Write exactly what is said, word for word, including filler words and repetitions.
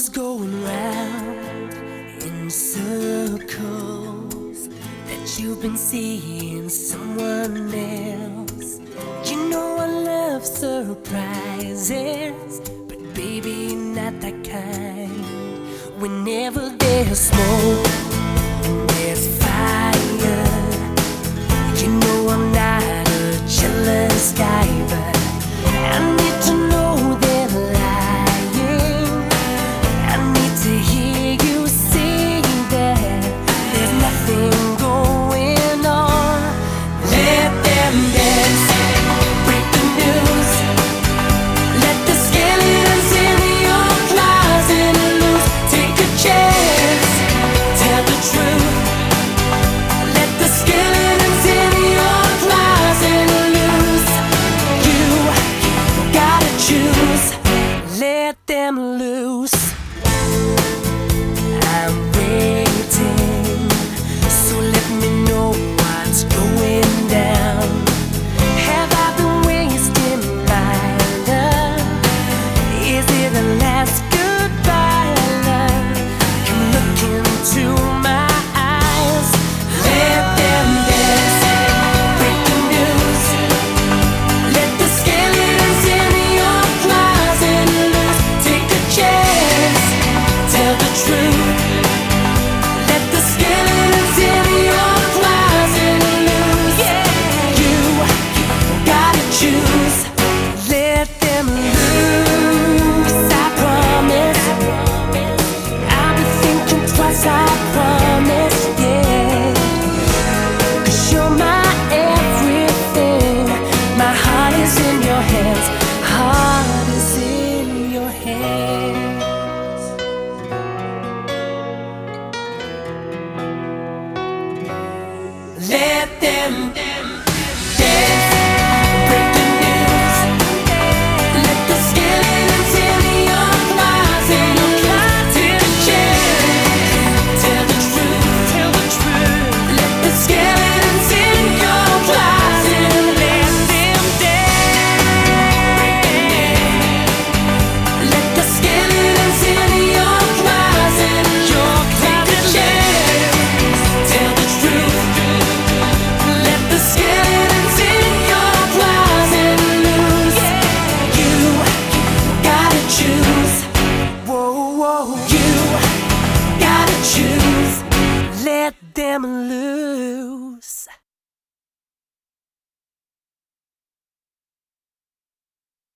Rumors going round in circles that you've been seeing someone else. You know I love surprises, but baby, not that kind. Whenever there's smoke and there's fire, you know I'm not a jealous guy, but I need to know they're lying. I need to hear you say that there's nothing going on. Let them dance, break the news. Let the skeletons in your closet loose. Take a chance, tell the truth. Let the skeletons in your closet loose. You gotta choose. Let them loose. I'm waiting, so let me know what's going down. Have I been wasting my love? Is it a last goodbye love? Come look into my eyes. Let them dance, break the news. Let the skeletons in your closet loose. Take a chance, tell the truth. Let the skeletons in your closet loose. You gotta choose. Let them loose. I promise. I'll be thinking twice. I promise. Yeah. 'Cause you're my everything. My heart is in your hands. Heart is in your hands. Let them